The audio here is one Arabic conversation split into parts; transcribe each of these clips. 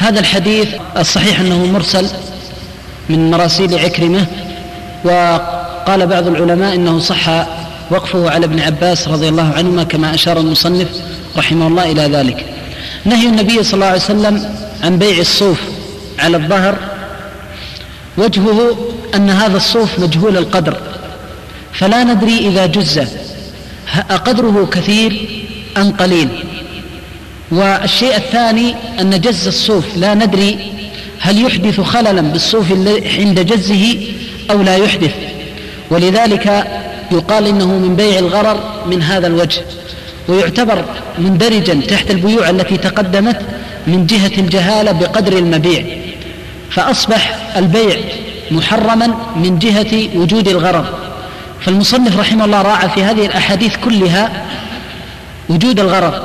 هذا الحديث الصحيح أنه مرسل من مراسيل عكرمة، وقال بعض العلماء إنه صح وقفه على ابن عباس رضي الله عنهما كما أشار المصنف رحمه الله إلى ذلك. نهي النبي صلى الله عليه وسلم عن بيع الصوف على الظهر وجهه أن هذا الصوف مجهول القدر، فلا ندري إذا جز أقدره كثير أم قليل. والشيء الثاني أن جز الصوف لا ندري هل يحدث خللا بالصوف عند جزه أو لا يحدث، ولذلك يقال إنه من بيع الغرر من هذا الوجه، ويعتبر مندرجا تحت البيوع التي تقدمت من جهة الجهالة بقدر المبيع، فأصبح البيع محرما من جهة وجود الغرر. فالمصنف رحمه الله راعى في هذه الأحاديث كلها وجود الغرر،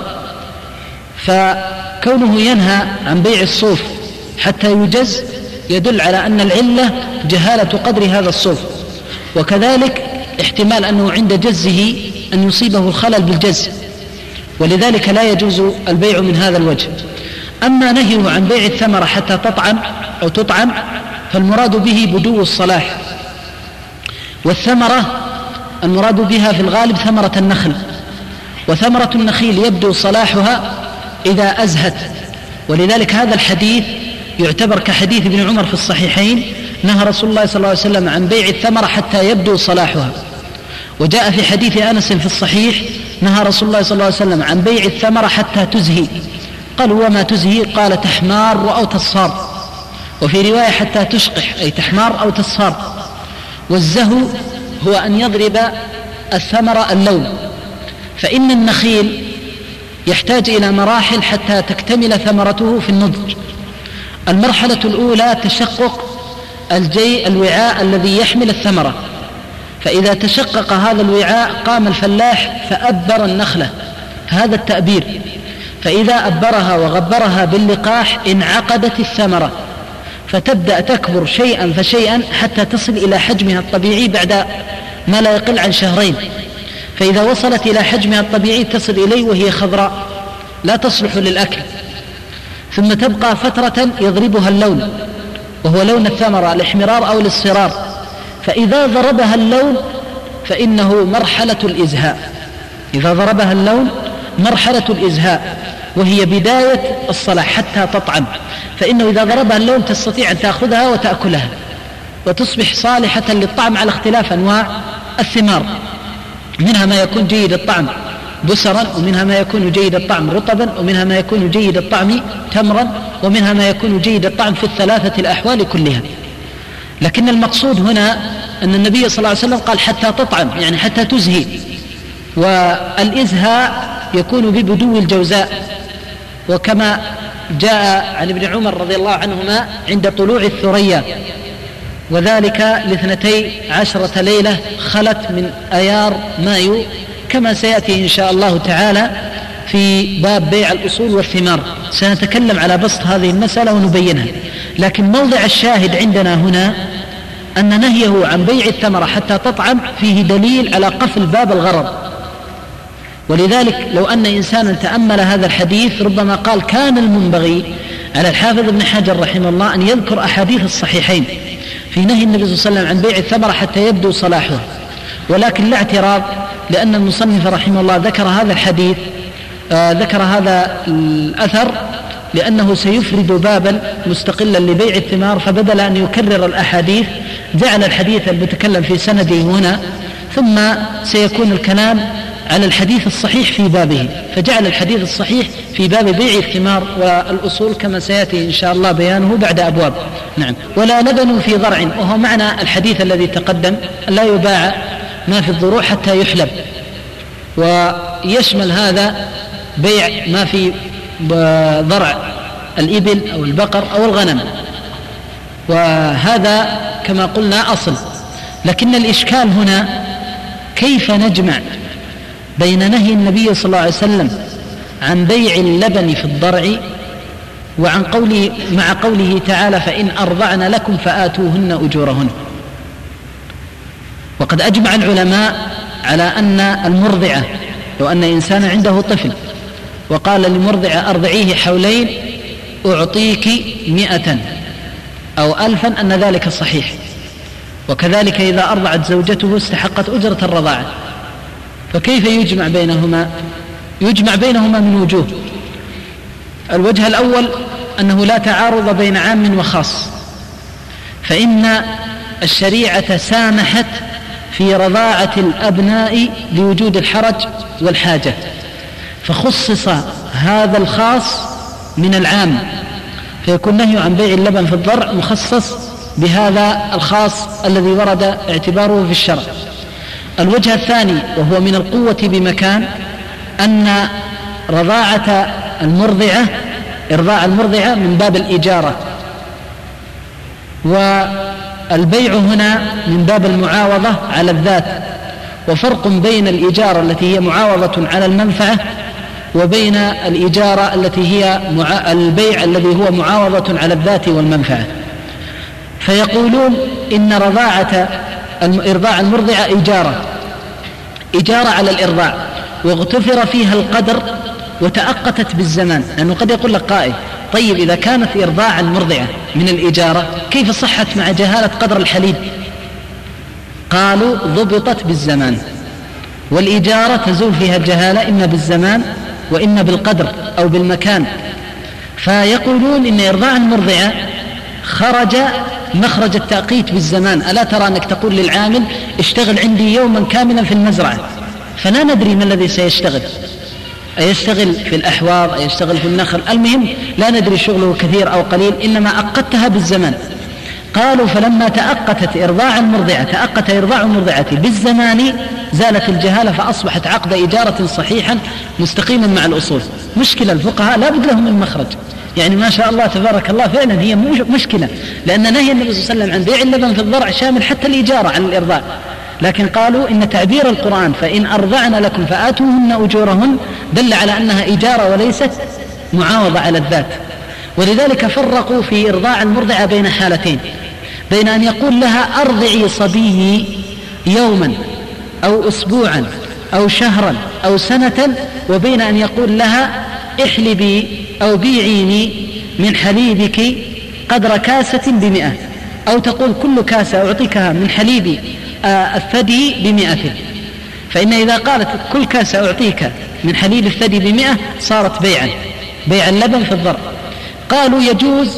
فكونه ينهى عن بيع الصوف حتى يجز يدل على أن العلة جهالة قدر هذا الصوف، وكذلك احتمال أنه عند جزه أن يصيبه الخلل بالجز، ولذلك لا يجوز البيع من هذا الوجه. أما نهيه عن بيع الثمرة حتى تطعم أو تطعم فالمراد به بدو الصلاح، والثمرة المراد بها في الغالب ثمرة النخل، وثمرة النخيل يبدو صلاحها إذا أزهت، ولذلك هذا الحديث يعتبر كحديث ابن عمر في الصحيحين: نهى رسول الله صلى الله عليه وسلم عن بيع الثمرة حتى يبدو صلاحها. وجاء في حديث أنس في الصحيح: نهى رسول الله صلى الله عليه وسلم عن بيع الثمرة حتى تزهي. قالوا: وما تزهي؟ قال: تحمار أو تصفار. وفي رواية: حتى تشقح، أي تحمار أو تصفار. والزهو هو أن يضرب الثمرة اللون، فإن النخيل يحتاج إلى مراحل حتى تكتمل ثمرته في النضج. المرحلة الأولى تشقق الوعاء الذي يحمل الثمرة، فإذا تشقق هذا الوعاء قام الفلاح فأبر النخلة، هذا التأبير، فإذا أبرها وغبرها باللقاح انعقدت الثمرة، فتبدأ تكبر شيئا فشيئا حتى تصل إلى حجمها الطبيعي بعد ما لا يقل عن شهرين. فإذا وصلت إلى حجمها الطبيعي تصل إليه وهي خضراء لا تصلح للأكل، ثم تبقى فترة يضربها اللون، وهو لون الثمرة الاحمرار أو الاصفرار، فإذا ضربها اللون فإنه مرحلة الإزهاء. إذا ضربها اللون مرحلة الإزهاء، وهي بداية الصلاح حتى تطعم، فإنه إذا ضربها اللون تستطيع أن تأخذها وتأكلها وتصبح صالحة للطعم على اختلاف أنواع الثمار، منها ما يكون جيد الطعم بسرا، ومنها ما يكون جيد الطعم رطبا، ومنها ما يكون جيد الطعم تمرا، ومنها ما يكون جيد الطعم في الثلاثة الأحوال كلها. لكن المقصود هنا أن النبي صلى الله عليه وسلم قال حتى تطعم، يعني حتى تزهي، والإزهاء يكون ببدو الجوزاء، وكما جاء عن ابن عمر رضي الله عنهما عند طلوع الثريا، وذلك ل12 ليلة خلت من أيار مايو، كما سيأتي إن شاء الله تعالى في باب بيع الأصول والثمار، سنتكلم على بسط هذه المسألة ونبينها. لكن موضع الشاهد عندنا هنا أن نهيه عن بيع الثمرة حتى تطعم فيه دليل على قفل باب الغرض، ولذلك لو أن إنسانا تأمل هذا الحديث ربما قال كان المنبغي على الحافظ ابن حجر رحمه الله أن يذكر أحاديث الصحيحين في نهي النبي صلى الله عليه وسلم عن بيع الثمرة حتى يبدو صلاحه، ولكن لا اعتراض، لأن المصنف رحمه الله ذكر هذا الحديث، ذكر هذا الأثر لأنه سيفرد بابا مستقلا لبيع الثمار، فبدل أن يكرر الأحاديث جعل الحديث المتكلم في سنده هنا، ثم سيكون الكلام على الحديث الصحيح في بابه، فجعل الحديث الصحيح في باب بيع الثمار والأصول كما سيأتي إن شاء الله بيانه بعد أبواب. نعم. ولا لبن في ضرع، وهو معنى الحديث الذي تقدم، لا يباع ما في الضروع حتى يحلب، ويشمل هذا بيع ما في ضرع الإبل أو البقر أو الغنم، وهذا كما قلنا أصل. لكن الإشكال هنا كيف نجمع بين نهي النبي صلى الله عليه وسلم عن بيع اللبن في الضرع وعن قوله مع قوله تعالى: فإن أرضعن لكم فآتوهن أجورهن. وقد أجمع العلماء على أن المرضعة، لو أن إنسان عنده طفل وقال للمرضعة أرضعيه حولين أعطيك 100 أو 1000 أن ذلك صحيح. وكذلك إذا أرضعت زوجته استحقت أجرة الرضاعة. فكيف يجمع بينهما؟ يجمع بينهما من وجوه. الوجه الأول أنه لا تعارض بين عام وخاص، فإن الشريعة سامحت في رضاعة الأبناء لوجود الحرج والحاجة، فخصص هذا الخاص من العام، فيكون نهي عن بيع اللبن في الضرع مخصص بهذا الخاص الذي ورد اعتباره في الشرع. الوجه الثاني وهو من القوة بمكان أن رضاعة المرضعة إرضاع المرضعة من باب الإجارة، والبيع هنا من باب المعاوضة على الذات، وفرق بين الإجارة التي هي معاوضة على المنفعة وبين الإجارة التي هي البيع الذي هو معاوضة على الذات والمنفعة. فيقولون إن إرضاع المرضعة إجارة على الإرضاع، واغتفر فيها القدر وتأقتت بالزمان، لأنه قد يقول لك قائل طيب إذا كانت إرضاع المرضعة من الإجارة كيف صحت مع جهالة قدر الحليب؟ قالوا ضبطت بالزمان، والإجارة تزول فيها الجهالة إما بالزمان وإما بالقدر أو بالمكان. فيقولون إن إرضاع المرضعة خرج مخرج التأقيت بالزمان. ألا ترى أنك تقول للعامل اشتغل عندي يوما كاملا في المزرعة، فلا ندري ما الذي سيشتغل، أيشتغل في الأحواض أيشتغل في النخل، المهم لا ندري شغله كثير أو قليل، إنما أقتها بالزمان. قالوا فلما تأقت إرضاع المرضعة بالزمان زالت الجهالة، فأصبحت عقد إجارة صحيحا مستقيما مع الأصول. مشكلة الفقهاء لا بد لهم من مخرج، يعني ما شاء الله تبارك الله فعلا هي مشكلة، لأن نهي النبي صلى الله عليه وسلم عن بيع اللبن في الضرع شامل حتى الإجارة على الإرضاع، لكن قالوا إن تعبير القرآن فإن أرضعن لكم فآتوهن أجورهن دل على أنها إجارة وليست معاوضة على الذات. ولذلك فرقوا في إرضاع المرضعة بين حالتين، بين أن يقول لها أرضعي صبي يوما أو أسبوعا أو شهرا أو سنة، وبين أن يقول لها احلبي أو بيعيني من حليبك قدر كاسة ب100، أو تقول كل كاسة أعطيكها من حليب الثدي ب100. فإن إذا قالت كل كاسة أعطيك من حليب الثدي ب100 صارت بيع اللبن في الضرع. قالوا يجوز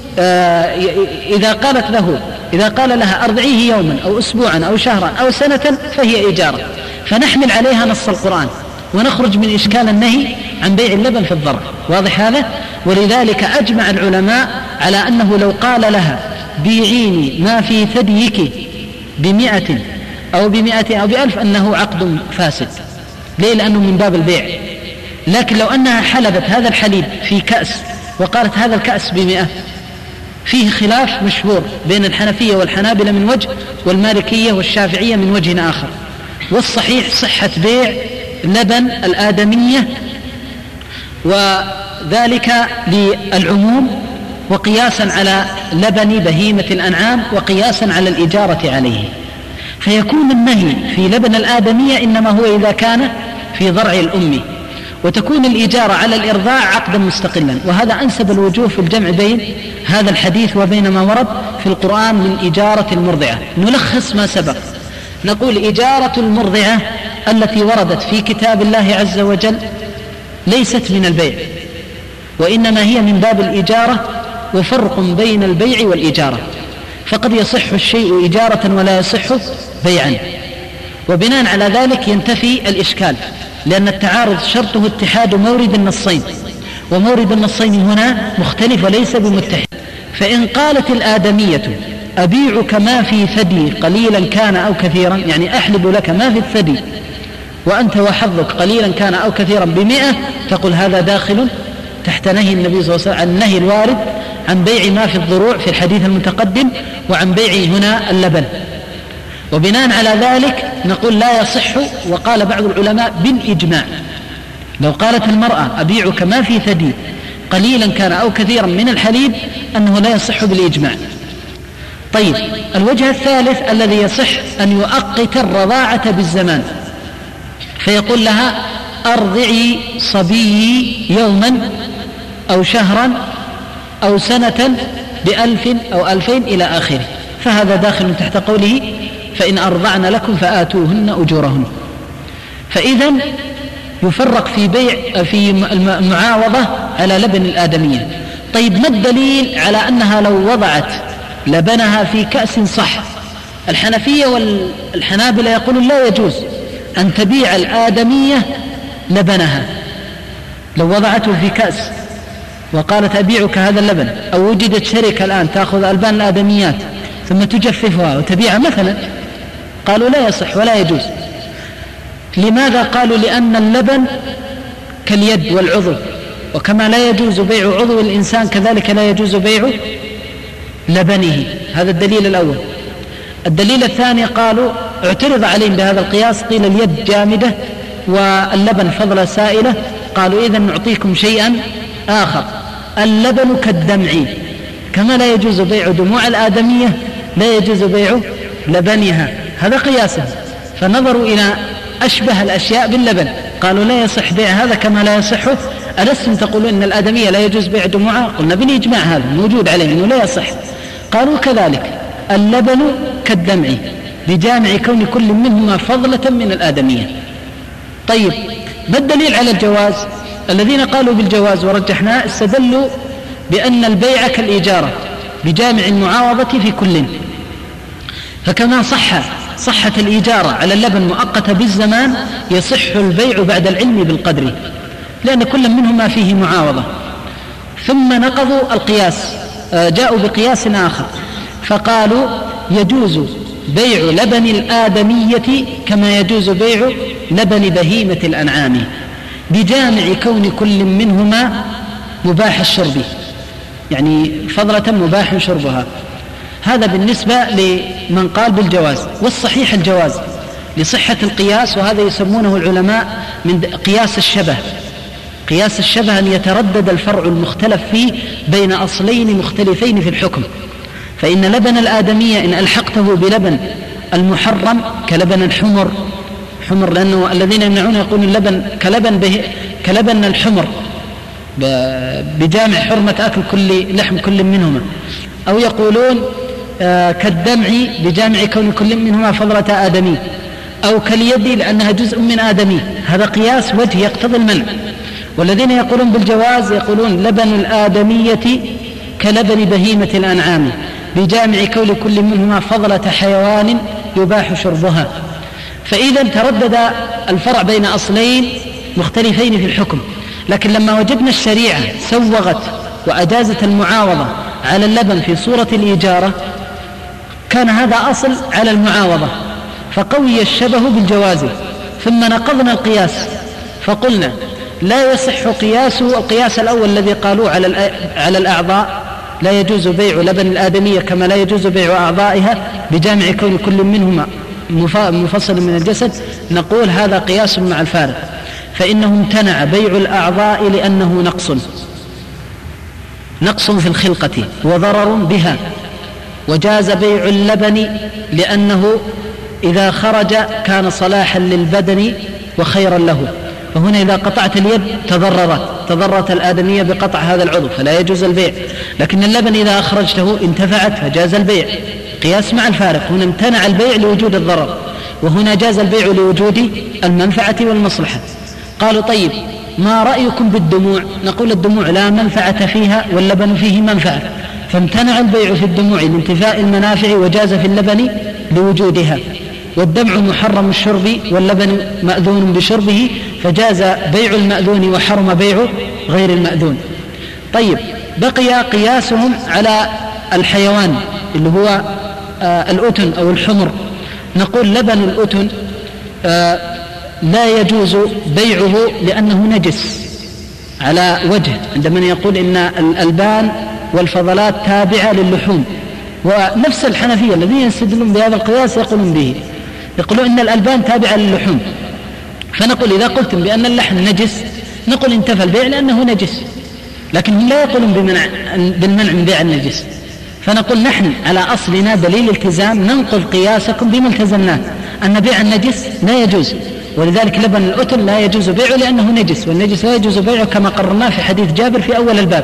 إذا قال لها أرضعيه يوما أو أسبوعا أو شهرا أو سنة فهي إجارة، فنحمل عليها نص القرآن ونخرج من إشكال النهي عن بيع اللبن في الضرع. واضح هذا؟ ولذلك أجمع العلماء على أنه لو قال لها بيعيني ما في ثديك ب100 أو ب100 أو ب1000 أنه عقد فاسد. ليه؟ لأنه من باب البيع. لكن لو أنها حلبت هذا الحليب في كأس وقالت هذا الكأس ب100، فيه خلاف مشهور بين الحنفية والحنابلة من وجه، والمالكية والشافعية من وجه آخر. والصحيح صحة بيع لبن الآدمية، وذلك للعموم وقياسا على لبن بهيمة الأنعام وقياسا على الإجارة عليه. فيكون النهي في لبن الآدمية إنما هو إذا كان في ضرع الأم، وتكون الإجارة على الإرضاع عقدا مستقلا. وهذا أنسب الوجوه في الجمع بين هذا الحديث وبين ما ورد في القرآن من إجارة المرضعة. نلخص ما سبق، نقول إجارة المرضعة التي وردت في كتاب الله عز وجل ليست من البيع، وإنما هي من باب الإجارة، وفرق بين البيع والإجارة، فقد يصح الشيء إجارة ولا يصح بيعا. وبناء على ذلك ينتفي الإشكال، لأن التعارض شرطه اتحاد مورد النصين، ومورد النصين هنا مختلف وليس بمتحد. فإن قالت الآدمية أبيعك ما في ثدي قليلا كان أو كثيرا، يعني أحلب لك ما في الثدي وأنت وحظك قليلا كان أو كثيرا ب100، تقول هذا داخل تحت نهي النبي صلى الله عليه وسلم عن النهي الوارد عن بيع ما في الضروع في الحديث المتقدم، وعن بيع هنا اللبن. وبناء على ذلك نقول لا يصح. وقال بعض العلماء بالإجماع لو قالت المرأة أبيعك ما في ثدي قليلا كان أو كثيرا من الحليب أنه لا يصح بالإجماع. طيب، الوجه الثالث الذي يصح أن يؤقت الرضاعة بالزمان، فيقول لها أرضعي صبي يوما أو شهرا أو سنة ب1000 أو 2000 إلى آخره، فهذا داخل تحت قوله فإن أرضعن لكم فآتوهن أجورهن. فإذا يفرق في المعاوضة على لبن الآدمية. طيب ما الدليل على أنها لو وضعت لبنها في كأس صح؟ الحنفية والحنابلة يقولون لا يجوز أن تبيع الآدمية لبنها لو وضعته في كأس وقالت أبيعك هذا اللبن، أو وجدت شركة الآن تأخذ ألبان الآدميات ثم تجففها وتبيعها مثلا، قالوا لا يصح ولا يجوز. لماذا؟ قالوا لأن اللبن كاليد والعضو، وكما لا يجوز بيع عضو الإنسان كذلك لا يجوز بيع لبنه. هذا الدليل الأول. الدليل الثاني قالوا اعترض عليهم بهذا القياس، قيل اليد جامدة واللبن فضلة سائلة، قالوا إذن نعطيكم شيئا آخر، اللبن كالدمع، كما لا يجوز بيع دموع الآدمية لا يجوز بيع لبنها. هذا قياسه. فنظروا إلى أشبه الأشياء باللبن، قالوا لا يصح بيع هذا كما لا يصح. ألستم تقولون إن الآدمية لا يجوز بيع دموعها؟ قلنا بالإجماع هذا موجود عليه أنه لا يصح. قالوا كذلك اللبن كالدمع بجامع كون كل منهما فضلة من الآدمية. طيب ما الدليل على الجواز؟ الذين قالوا بالجواز ورجحناه استدلوا بأن البيع كالإجارة بجامع المعاوضة في كل، فكما صحت الإجارة على اللبن مؤقتة بالزمان يصح البيع بعد العلم بالقدر، لأن كل منهما فيه معاوضة. ثم نقضوا القياس، جاءوا بقياس آخر فقالوا يجوز بيع لبن الآدمية كما يجوز بيع لبن بهيمة الأنعام بجامع كون كل منهما مباح الشرب، يعني فضلة مباح شربها. هذا بالنسبة لمن قال بالجواز، والصحيح الجواز لصحة القياس، وهذا يسمونه العلماء من قياس الشبه. قياس الشبه أن يتردد الفرع المختلف فيه بين أصلين مختلفين في الحكم. فإن لبن الآدمية إن ألحقته بلبن المحرم كلبن الحمر، لأنه الذين يمنعون يقولون اللبن كلبن الحمر بجامع حرمة أكل كل لحم كل منهما، أو يقولون كالدمع بجامع كون كل منهما فضلة آدمي، أو كاليد لأنها جزء من آدمي. هذا قياس وجه يقتضي المنع. والذين يقولون بالجواز يقولون لبن الآدمية كلبن بهيمة الأنعام بجامع كون كل منهما فضلة حيوان يباح شربها. فإذا تردد الفرع بين أصلين مختلفين في الحكم، لكن لما وجدنا الشريعة سوغت وأجازت المعاوضة على اللبن في صورة الإجارة كان هذا أصل على المعاوضة، فقوي الشبه بالجواز. ثم نقضنا القياس فقلنا لا يصح القياس الأول الذي قالوا على الأعضاء، لا يجوز بيع لبن الآدمية كما لا يجوز بيع أعضائها بجامع كون كل منهما مفصل من الجسد. نقول هذا قياس مع الفارق، فإنه امتنع بيع الأعضاء لأنه نقص في الخلقة وضرر بها، وجاز بيع اللبن لأنه إذا خرج كان صلاحا للبدن وخيرا له. فهنا إذا قطعت اليد تضررت الآدمية بقطع هذا العضو فلا يجوز البيع، لكن اللبن إذا أخرجته انتفعت فجاز البيع. قياس مع الفارق، هنا امتنع البيع لوجود الضرر، وهنا جاز البيع لوجود المنفعة والمصلحة. قالوا طيب ما رأيكم بالدموع؟ نقول الدموع لا منفعة فيها واللبن فيه منفعة، فامتنع البيع في الدموع لانتفاء المنافع وجاز في اللبن لوجودها. والدمع محرم الشرب واللبن مأذون بشربه، فجاز بيع المأذون وحرم بيع غير المأذون. طيب بقي قياسهم على الحيوان اللي هو الأتن أو الحمر. نقول لبن الأتن لا يجوز بيعه لأنه نجس على وجه، عندما يقول إن الألبان والفضلات تابعة للحوم. ونفس الحنفية الذين يستدلون بهذا القياس يقولون به، يقولون إن الألبان تابعة للحوم. فنقول إذا قلتم بأن اللحم نجس نقول انتفى البيع لأنه نجس، لكن هم لا يقولون بالمنع من بيع النجس. فنقول نحن على أصلنا دليل التزام ننقل قياسكم بما التزمناه، أن بيع النجس لا يجوز، ولذلك لبن الأتن لا يجوز بيعه لأنه نجس، والنجس لا يجوز بيعه كما قررناه في حديث جابر في أول الباب.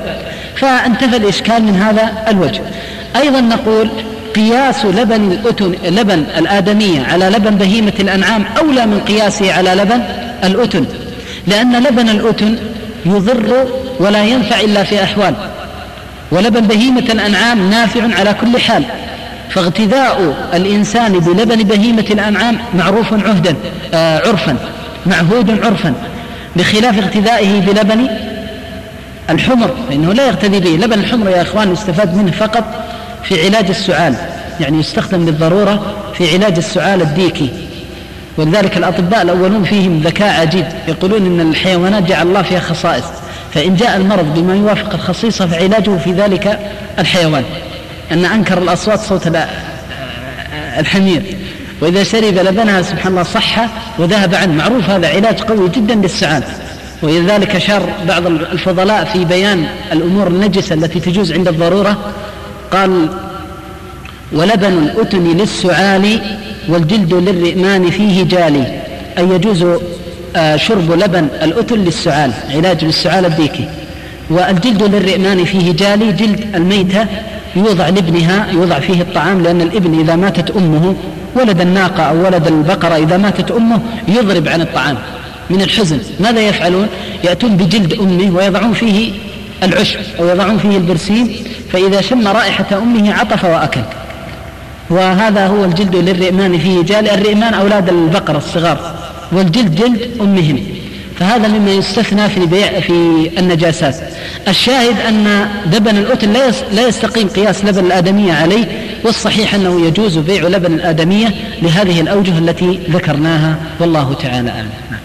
فانتفى الإشكال من هذا الوجه. أيضا نقول قياس لبن الآدمية على لبن بهيمة الأنعام أولى من قياسه على لبن الأتن، لأن لبن الأتن يضر ولا ينفع إلا في أحوال، ولبن بهيمة الأنعام نافع على كل حال. فاغتذاء الإنسان بلبن بهيمة الأنعام معروف عرفا معهود عرفا، بخلاف اغتذائه بلبن الحمر فإنه لا يغتذي به. لبن الحمر يا إخوان يستفاد منه فقط في علاج السعال، يعني يستخدم للضرورة في علاج السعال الديكي، ولذلك الأطباء الأولون فيهم ذكاء عجيب، يقولون إن الحيوانات جعل الله فيها خصائص، فإن جاء المرض بما يوافق الخصيصة فعلاجه في ذلك الحيوان. أن أنكر الأصوات صوت الحمير، وإذا شرب لبنها سبحان الله صح وذهب عنه، معروف هذا علاج قوي جدا للسعال. ولذلك أشار بعض الفضلاء في بيان الأمور النجسة التي تجوز عند الضرورة، قال: ولبن الأتن للسعال والجلد للرئمان فيه جالي، أي يجوز شرب لبن الأتن للسعال، علاج للسعال الديكي. والجلد للرئمان فيه جالي، جلد الميتة يوضع لابنها، يوضع فيه الطعام، لأن الابن إذا ماتت أمه، ولد الناقة أو ولد البقرة إذا ماتت أمه يضرب عن الطعام من الحزن. ماذا يفعلون؟ يأتون بجلد أمه ويضعون فيه العشب أو يضعون فيه البرسيم، فإذا شم رائحة أمه عطف وأكل. وهذا هو الجلد للرئمان فيه جالي. الرئمان أولاد البقرة الصغار، والجلد جلد أمهم، فهذا مما يستثنى في النجاسات. الشاهد أن لبن الأتن لا يستقيم قياس لبن الآدمية عليه، والصحيح أنه يجوز بيع لبن الآدمية لهذه الأوجه التي ذكرناها، والله تعالى أعلم.